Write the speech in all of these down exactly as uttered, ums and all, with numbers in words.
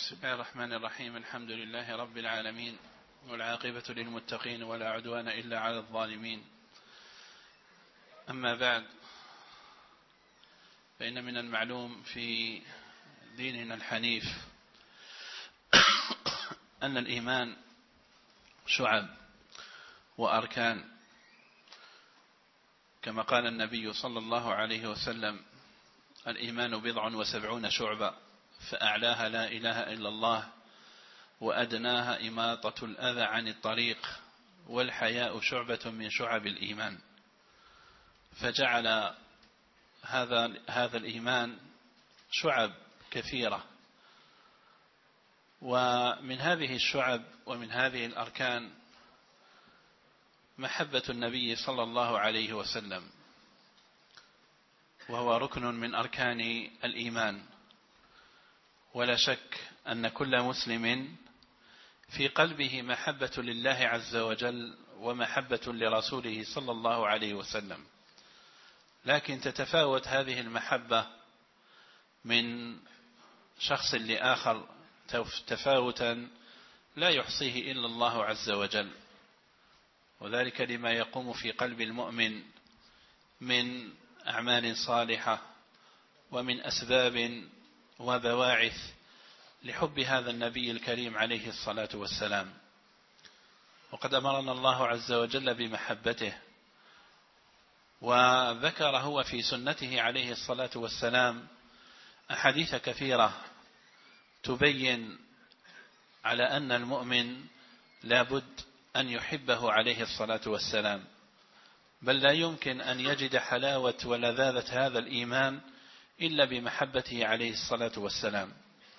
بسم الله الرحمن الرحيم. الحمد لله رب العالمين، والعاقبة للمتقين ولا عدوان إلا على الظالمين. أما بعد، فإن من المعلوم في ديننا الحنيف أن الإيمان شعب وأركان، كما قال النبي صلى الله عليه وسلم: الإيمان بضع وسبعون شعبة، فأعلاها لا إله إلا الله، وأدناها إماطة الأذى عن الطريق، والحياء شعبة من شعب الإيمان. فجعل هذا هذا الإيمان شعب كثيرة، ومن هذه الشعب ومن هذه الأركان محبة النبي صلى الله عليه وسلم، وهو ركن من أركان الإيمان. ولا شك أن كل مسلم في قلبه محبة لله عز وجل ومحبة لرسوله صلى الله عليه وسلم، لكن تتفاوت هذه المحبة من شخص لآخر تفاوتا لا يحصيه إلا الله عز وجل، وذلك لما يقوم في قلب المؤمن من أعمال صالحة ومن أسباب وبواعث لحب هذا النبي الكريم عليه الصلاة والسلام. وقد أمرنا الله عز وجل بمحبته، وذكر هو في سنته عليه الصلاة والسلام أحاديث كثيرة تبين على أن المؤمن لابد أن يحبه عليه الصلاة والسلام، بل لا يمكن أن يجد حلاوة ولذاذة هذا الإيمان إلا بمحبته عليه الصلاة والسلام.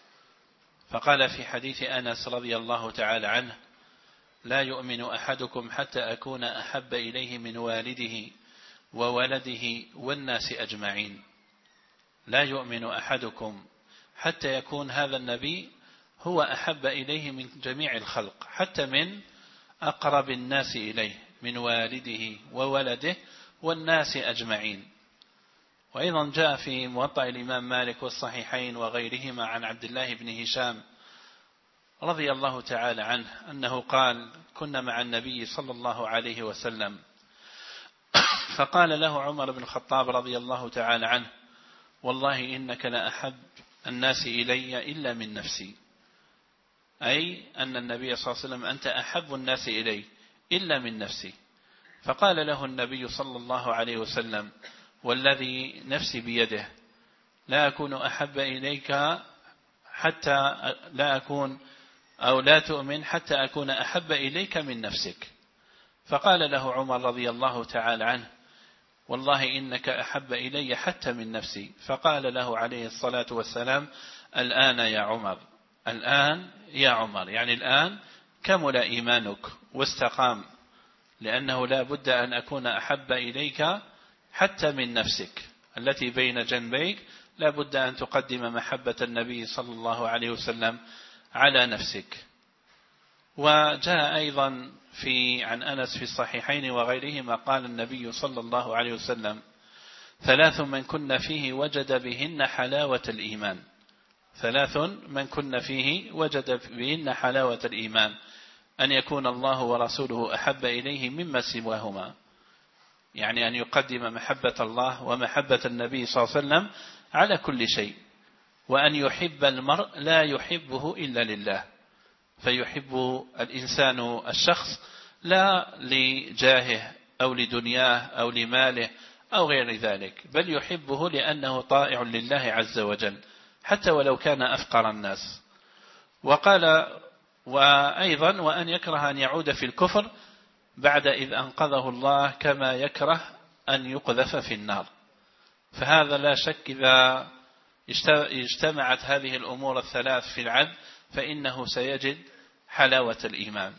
فقال في حديث أنس رضي الله تعالى عنه: لا يؤمن أحدكم حتى أكون أحب إليه من والده وولده والناس أجمعين. لا يؤمن أحدكم حتى يكون هذا النبي هو أحب إليه من جميع الخلق، حتى من أقرب الناس إليه، من والده وولده والناس أجمعين. وأيضا جاء في موطأ الإمام مالك والصحيحين وغيرهما عن عبد الله بن هشام رضي الله تعالى عنه أنه قال: كنا مع النبي صلى الله عليه وسلم، فقال له عمر بن الخطاب رضي الله تعالى عنه: والله إنك لأحب الناس إلي إلا من نفسي، أي أن النبي صلى الله عليه وسلم أنت أحب الناس إلي إلا من نفسي. فقال له النبي صلى الله عليه وسلم: والذي نفسي بيده لا أكون أحب إليك حتى لا أكون أو لا تؤمن حتى أكون أحب إليك من نفسك. فقال له عمر رضي الله تعالى عنه: والله إنك أحب إلي حتى من نفسي. فقال له عليه الصلاة والسلام: الآن يا عمر، الآن يا عمر، يعني الآن كمل إيمانك واستقام، لأنه لا بد أن أكون أحب إليك حتى من نفسك التي بين جنبيك، لا بد أن تقدم محبة النبي صلى الله عليه وسلم على نفسك. وجاء أيضا في عن أنس في الصحيحين وغيرهما قال النبي صلى الله عليه وسلم: ثلاث من كن فيه وجد بهن حلاوة الإيمان. ثلاث من كن فيه وجد بهن حلاوة الإيمان: أن يكون الله ورسوله أحب إليه مما سواهما، يعني أن يقدم محبة الله ومحبة النبي صلى الله عليه وسلم على كل شيء، وأن يحب المرء لا يحبه إلا لله، فيحب الإنسان الشخص لا لجاهه أو لدنياه أو لماله أو غير ذلك، بل يحبه لأنه طائع لله عز وجل حتى ولو كان أفقر الناس. وقال وأيضا: وأن يكره أن يعود في الكفر بعد إذ أنقذه الله، كما يكره أن يقذف في النار. فهذا لا شك إذا اجتمعت هذه الأمور الثلاث في العبد فإنه سيجد حلاوة الإيمان.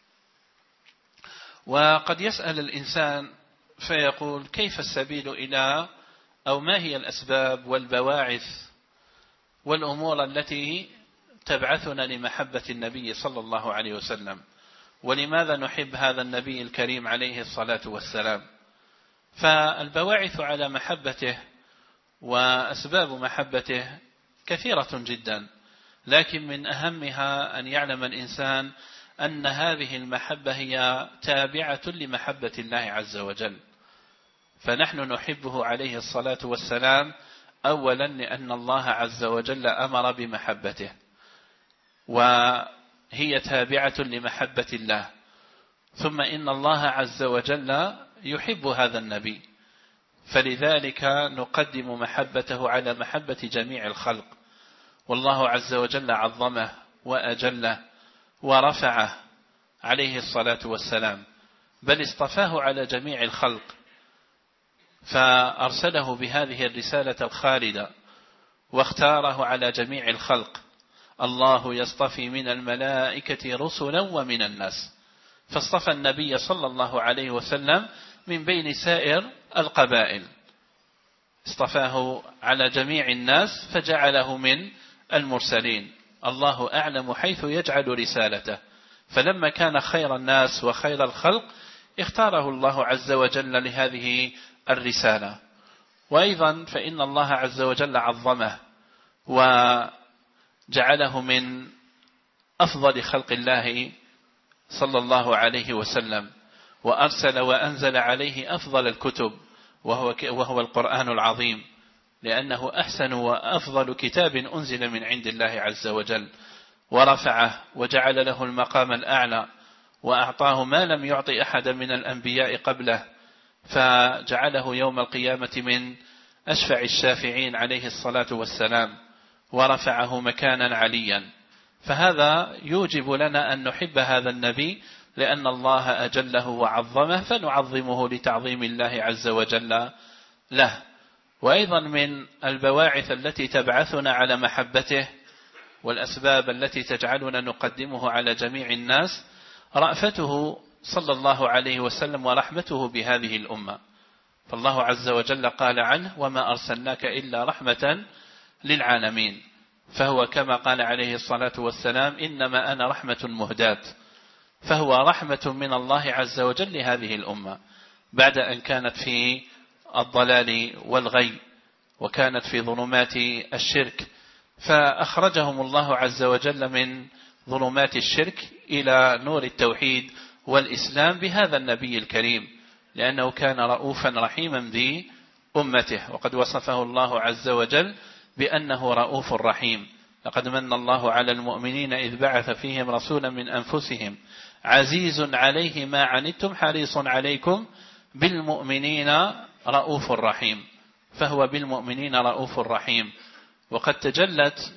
وقد يسأل الإنسان فيقول: كيف السبيل إلى أو ما هي الأسباب والبواعث والأمور التي تبعثنا لمحبة النبي صلى الله عليه وسلم، ولماذا نحب هذا النبي الكريم عليه الصلاة والسلام؟ فالبواعث على محبته وأسباب محبته كثيرة جدا، لكن من أهمها أن يعلم الإنسان أن هذه المحبة هي تابعة لمحبة الله عز وجل. فنحن نحبه عليه الصلاة والسلام أولا لأن الله عز وجل أمر بمحبته، وهي تابعة لمحبة الله. ثم إن الله عز وجل يحب هذا النبي، فلذلك نقدم محبته على محبة جميع الخلق. والله عز وجل عظمه وأجله ورفعه عليه الصلاة والسلام، بل اصطفاه على جميع الخلق، فأرسله بهذه الرسالة الخالدة واختاره على جميع الخلق. الله يصطفي من الملائكة رسلا ومن الناس، فاصطفى النبي صلى الله عليه وسلم من بين سائر القبائل، اصطفاه على جميع الناس فجعله من المرسلين. الله أعلم حيث يجعل رسالته، فلما كان خير الناس وخير الخلق اختاره الله عز وجل لهذه الرسالة. وأيضا فإن الله عز وجل عظمه وجعله من أفضل خلق الله صلى الله عليه وسلم، وأرسل وأنزل عليه أفضل الكتب وهو, وهو القرآن العظيم، لأنه أحسن وأفضل كتاب أنزل من عند الله عز وجل، ورفعه وجعل له المقام الأعلى، وأعطاه ما لم يعطي أحد من الأنبياء قبله، فجعله يوم القيامة من أشفع الشافعين عليه الصلاة والسلام، ورفعه مكانا عليا. فهذا يوجب لنا أن نحب هذا النبي لأن الله أجله وعظمه، فنعظمه لتعظيم الله عز وجل له. وأيضا من البواعث التي تبعثنا على محبته والأسباب التي تجعلنا نقدمه على جميع الناس رأفته صلى الله عليه وسلم ورحمته بهذه الأمة. فالله عز وجل قال عنه: وما أرسلناك إلا رحمة للعالمين. فهو كما قال عليه الصلاة والسلام: إنما أنا رحمة مهداة. فهو رحمة من الله عز وجل لهذه الأمة بعد أن كانت في الضلال والغي وكانت في ظلمات الشرك، فأخرجهم الله عز وجل من ظلمات الشرك إلى نور التوحيد والإسلام بهذا النبي الكريم، لأنه كان رؤوفا رحيما ذي أمته. وقد وصفه الله عز وجل بأنه رؤوف رحيم: لقد من الله على المؤمنين إذ بعث فيهم رسولا من أنفسهم عزيز عليه ما عنتم حريص عليكم بالمؤمنين رؤوف رحيم. فهو بالمؤمنين رؤوف رحيم. وقد تجلت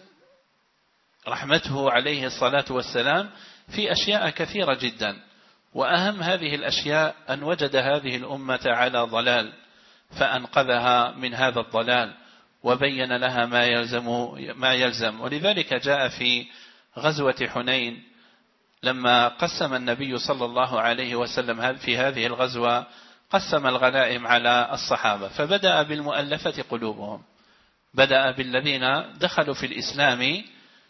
رحمته عليه الصلاة والسلام في أشياء كثيرة جدا، وأهم هذه الأشياء أن وجد هذه الأمة على ضلال فأنقذها من هذا الضلال وبين لها ما يلزم ما يلزم ولذلك جاء في غزوة حنين لما قسم النبي صلى الله عليه وسلم في هذه الغزوة قسم الغنائم على الصحابة، فبدأ بالمؤلفة قلوبهم، بدأ بالذين دخلوا في الإسلام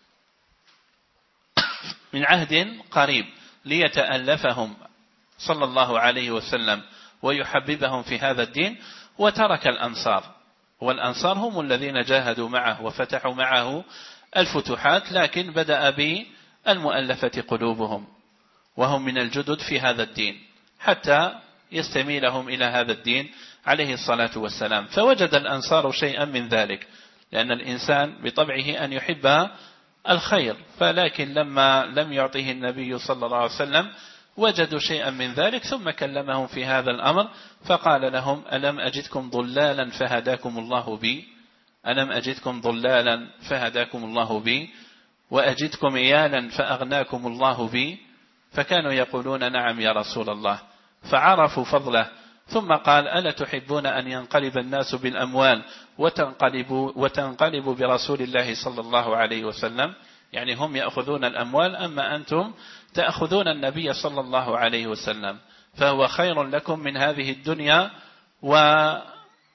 من عهد قريب ليتألفهم صلى الله عليه وسلم ويحببهم في هذا الدين، وترك الأنصار. والأنصار هم الذين جاهدوا معه وفتحوا معه الفتوحات، لكن بدأ بالمؤلفة قلوبهم وهم من الجدد في هذا الدين حتى يستميلهم إلى هذا الدين عليه الصلاة والسلام. فوجد الأنصار شيئا من ذلك، لأن الإنسان بطبعه أن يحب الخير، فلكن لما لم يعطيه النبي صلى الله عليه وسلم وجدوا شيئا من ذلك، ثم كلمهم في هذا الأمر فقال لهم: ألم أجدكم ضلالا فهداكم الله بي ألم أجدكم ضلالا فهداكم الله بي وأجدكم عيالا فأغناكم الله بي. فكانوا يقولون: نعم يا رسول الله. فعرفوا فضله، ثم قال: ألا تحبون أن ينقلب الناس بالأموال وتنقلبوا, وتنقلبوا برسول الله صلى الله عليه وسلم؟ يعني هم يأخذون الأموال، أما أنتم تأخذون النبي صلى الله عليه وسلم، فهو خير لكم من هذه الدنيا وأحسن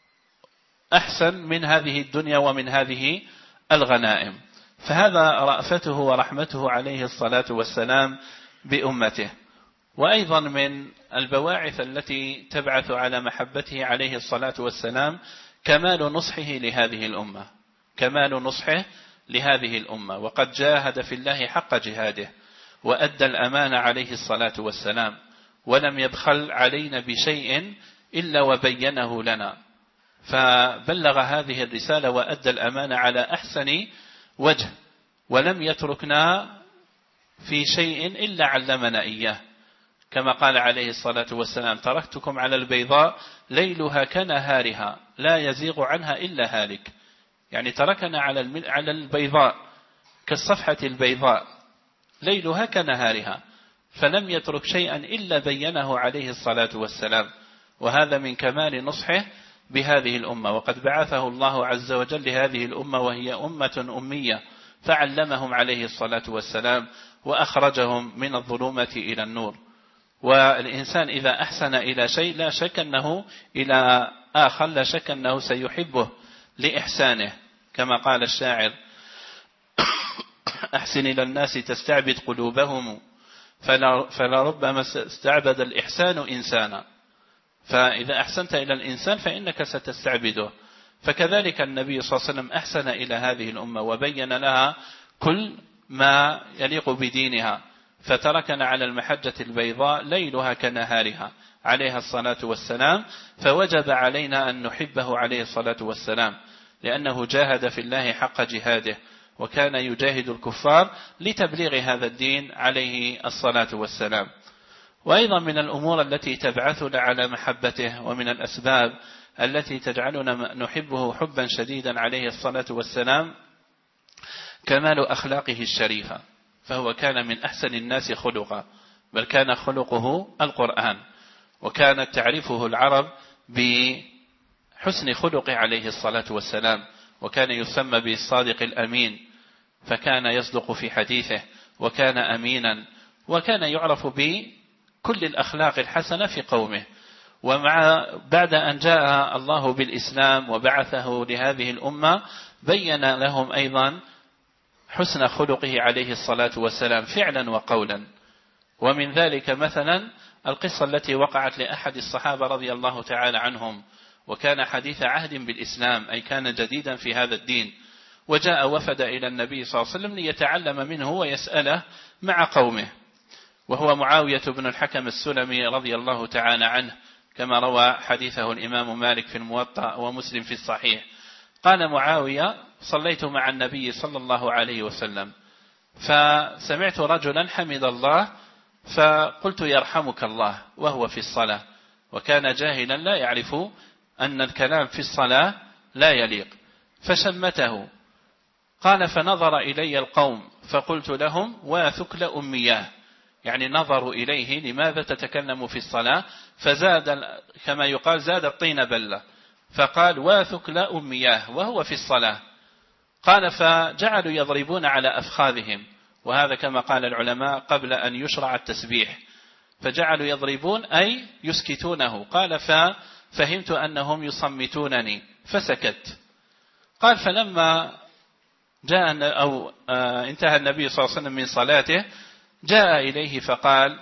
من هذه الدنيا ومن هذه الغنائم. فهذا رأفته ورحمته عليه الصلاة والسلام بأمته. وأيضا من البواعث التي تبعث على محبته عليه الصلاة والسلام كمال نصحه لهذه الأمة، كمال نصحه لهذه الأمة، وقد جاهد في الله حق جهاده، وأدى الأمانة عليه الصلاة والسلام، ولم يبخل علينا بشيء إلا وبينه لنا، فبلغ هذه الرسالة وأدى الأمانة على أحسن وجه، ولم يتركنا في شيء إلا علمنا إياه، كما قال عليه الصلاة والسلام: تركتكم على البيضاء ليلها كنهارها لا يزيغ عنها إلا هالك. يعني تركنا على على البيضاء كالصفحة البيضاء ليلها كنهارها، فلم يترك شيئا إلا بينه عليه الصلاة والسلام، وهذا من كمال نصحه بهذه الأمة. وقد بعثه الله عز وجل لهذه الأمة وهي أمة أمية، فعلمهم عليه الصلاة والسلام وأخرجهم من الظلمة إلى النور. والإنسان إذا أحسن إلى شيء لا شك أنه إلى آخر لا شك أنه سيحبه لإحسانه، كما قال الشاعر: أحسن إلى الناس تستعبد قلوبهم فلربما استعبد الإحسان إنسانا. فإذا أحسنت إلى الإنسان فإنك ستستعبده. فكذلك النبي صلى الله عليه وسلم أحسن إلى هذه الأمة وبين لها كل ما يليق بدينها، فتركنا على المحجة البيضاء ليلها كنهارها عليها الصلاة والسلام، فوجب علينا أن نحبه عليه الصلاة والسلام، لأنه جاهد في الله حق جهاده، وكان يجاهد الكفار لتبليغ هذا الدين عليه الصلاة والسلام. وأيضا من الأمور التي تبعثنا على محبته ومن الأسباب التي تجعلنا نحبه حبا شديدا عليه الصلاة والسلام كمال أخلاقه الشريفة، فهو كان من أحسن الناس خلقا، بل كان خلقه القرآن، وكانت تعرفه العرب بحسن خلقه عليه الصلاة والسلام، وكان يسمى بالصادق الأمين، فكان يصدق في حديثه، وكان أمينا، وكان يعرف بكل الأخلاق الحسنة في قومه. ومع بعد أن جاء الله بالإسلام وبعثه لهذه الأمة بين لهم أيضا حسن خلقه عليه الصلاة والسلام فعلا وقولا. ومن ذلك مثلا القصة التي وقعت لأحد الصحابة رضي الله تعالى عنهم، وكان حديث عهد بالإسلام، أي كان جديدا في هذا الدين، وجاء وفد إلى النبي صلى الله عليه وسلم ليتعلم منه ويسأله مع قومه، وهو معاوية بن الحكم السلمي رضي الله تعالى عنه، كما روى حديثه الإمام مالك في الموطأ ومسلم في الصحيح. قال معاوية: صليت مع النبي صلى الله عليه وسلم فسمعت رجلا حمد الله فقلت: يرحمك الله، وهو في الصلاة، وكان جاهلا لا يعرف أن الكلام في الصلاة لا يليق، فشمته. قال: فنظر إلي القوم فقلت لهم: واثكل أمياه، يعني نظروا إليه لماذا تتكلم في الصلاة، فزاد كما يقال زاد الطين بلة، فقال: واثكل أمياه وهو في الصلاة. قال: فجعلوا يضربون على أفخاذهم، وهذا كما قال العلماء قبل أن يشرع التسبيح، فجعلوا يضربون أي يسكتونه. قال: ففهمت أنهم يصمتونني فسكت. قال: فلما جاء أو انتهى النبي صلى الله عليه وسلم من صلاته جاء إليه فقال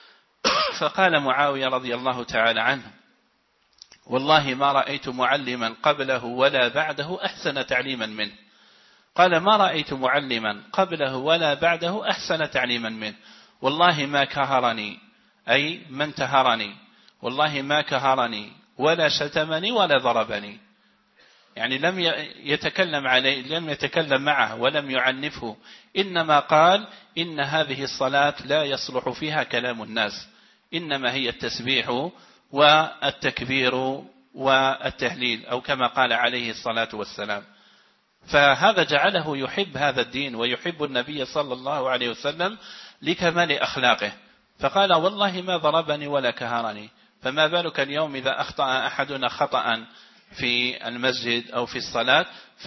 فقال معاوية رضي الله تعالى عنه: والله ما رأيت معلما قبله ولا بعده أحسن تعليما منه. قال: ما رأيت معلما قبله ولا بعده أحسن تعليما منه، والله ما كهرني، أي ما انتهرني، والله ما كهرني ولا شتمني ولا ضربني، يعني لم يتكلم عليه، لم يتكلم معه ولم يعنفه، إنما قال: إن هذه الصلاة لا يصلح فيها كلام الناس، إنما هي التسبيح والتكبير والتهليل، أو كما قال عليه الصلاة والسلام. فهذا جعله يحب هذا الدين ويحب النبي صلى الله عليه وسلم لكمال أخلاقه، فقال: والله ما ضربني ولا كهرني، فما بالك اليوم إذا أخطأ أحدنا خطأ في المسجد أو في الصلاة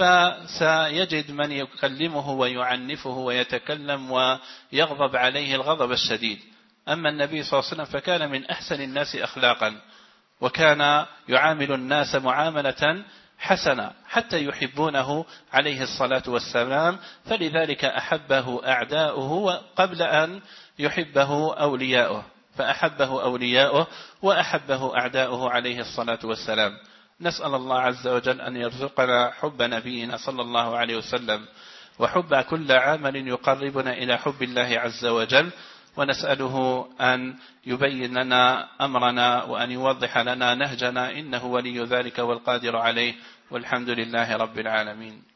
فسيجد من يكلمه ويعنفه ويتكلم ويغضب عليه الغضب الشديد. أما النبي صلى الله عليه وسلم فكان من أحسن الناس أخلاقا، وكان يعامل الناس معاملة حسنة حتى يحبونه عليه الصلاة والسلام، فلذلك أحبه أعداؤه قبل أن يحبه أولياؤه، فأحبه أولياؤه وأحبه أعداؤه عليه الصلاة والسلام. نسأل الله عز وجل أن يرزقنا حب نبينا صلى الله عليه وسلم وحب كل عمل يقربنا إلى حب الله عز وجل، ونسأله أن يبين لنا أمرنا وأن يوضح لنا نهجنا، إنه ولي ذلك والقادر عليه، والحمد لله رب العالمين.